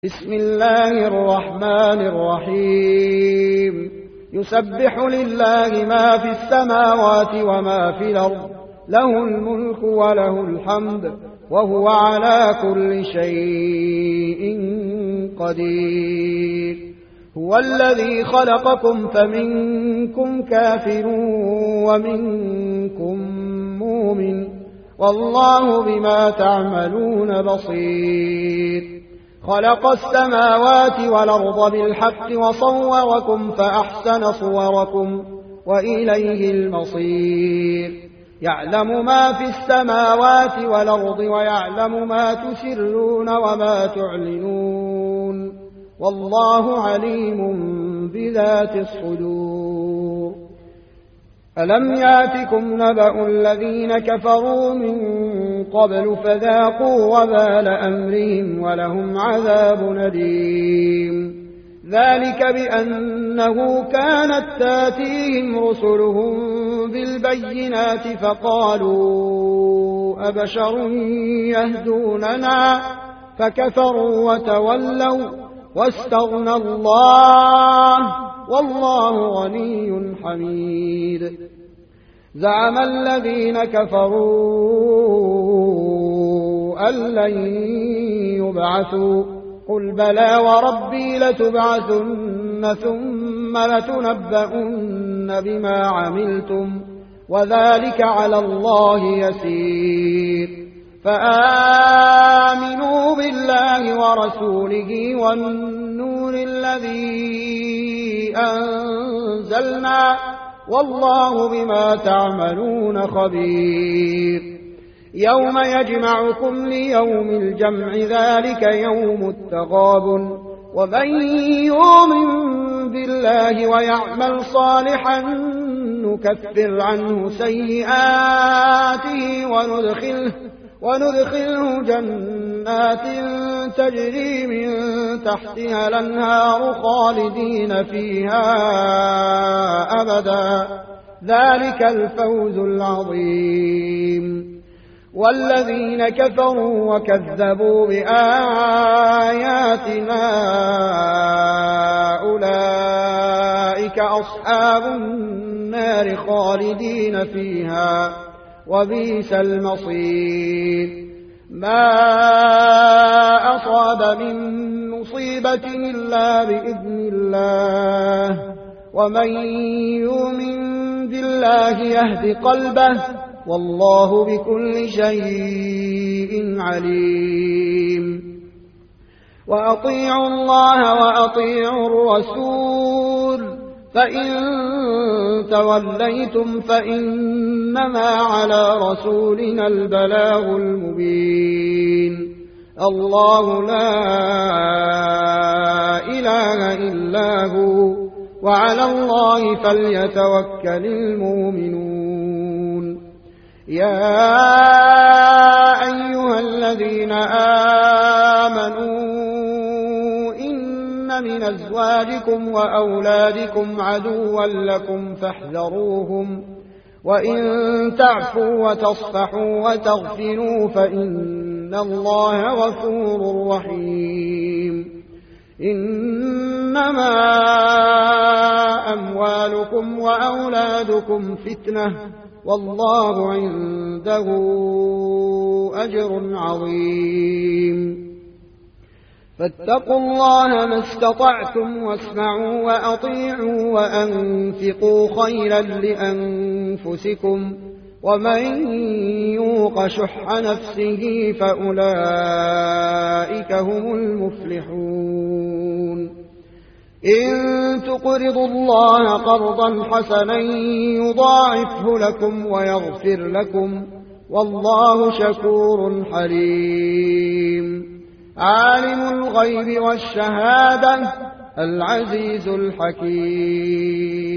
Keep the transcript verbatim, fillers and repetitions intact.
بسم الله الرحمن الرحيم يسبح لله ما في السماوات وما في الأرض له الملك وله الحمد وهو على كل شيء قدير هو الذي خلقكم فمنكم كافر ومنكم مؤمن والله بما تعملون بصير خلق السماوات والأرض بالحق وصوركم فأحسن صوركم وإليه المصير يعلم ما في السماوات والأرض ويعلم ما تسرون وما تعلنون والله عليم بذات الصدور ألم ياتكم نبأ الذين كفروا من قبل فذاقوا وبال أمرهم ولهم عذاب نديم ذلك بأنه كانت تاتيهم رسلهم بالبينات فقالوا أبشر يهدوننا فكفروا وتولوا واستغنى الله والله غني حميد زعم الذين كفروا أن لن يبعثوا قل بلى وربي لتبعثن ثم لتنبؤن بما عملتم وذلك على الله يسير فآمنوا بالله ورسوله والنور الذي أنزلنا والله بما تعملون خبير يوم يجمعكم ليوم الجمع ذلك يوم التغابن ومن يؤمن بالله ويعمل صالحا نكفر عنه سيئاته وندخله وندخله جنات تجري من تحتها الأنهار خالدين فيها أبدا ذلك الفوز العظيم والذين كفروا وكذبوا بآياتنا أولئك أصحاب النار خالدين فيها وبئس المصير ما أصاب من مصيبة إلا بإذن الله ومن يؤمن بالله يهد قلبه والله بكل شيء عليم وأطيعوا الله وأطيعوا الرسول فإن توليتم فإنما على رسولنا البلاغ المبين الله لا إله إلا هو وعلى الله فليتوكل المؤمنون يا أيها الذين آمنوا من أزواجكم وأولادكم عدوا لكم فاحذروهم وإن تعفوا وتصفحوا وتغفروا فإن الله غفور رحيم إنما أموالكم وأولادكم فتنة والله عنده أجر عظيم فاتقوا الله ما استطعتم واسمعوا وأطيعوا وأنفقوا خيرا لأنفسكم ومن يوق شح نفسه فأولئك هم المفلحون إن تقرضوا الله قرضا حسنا يضاعفه لكم ويغفر لكم والله شكور حليم عالم الغيب والشهادة العزيز الحكيم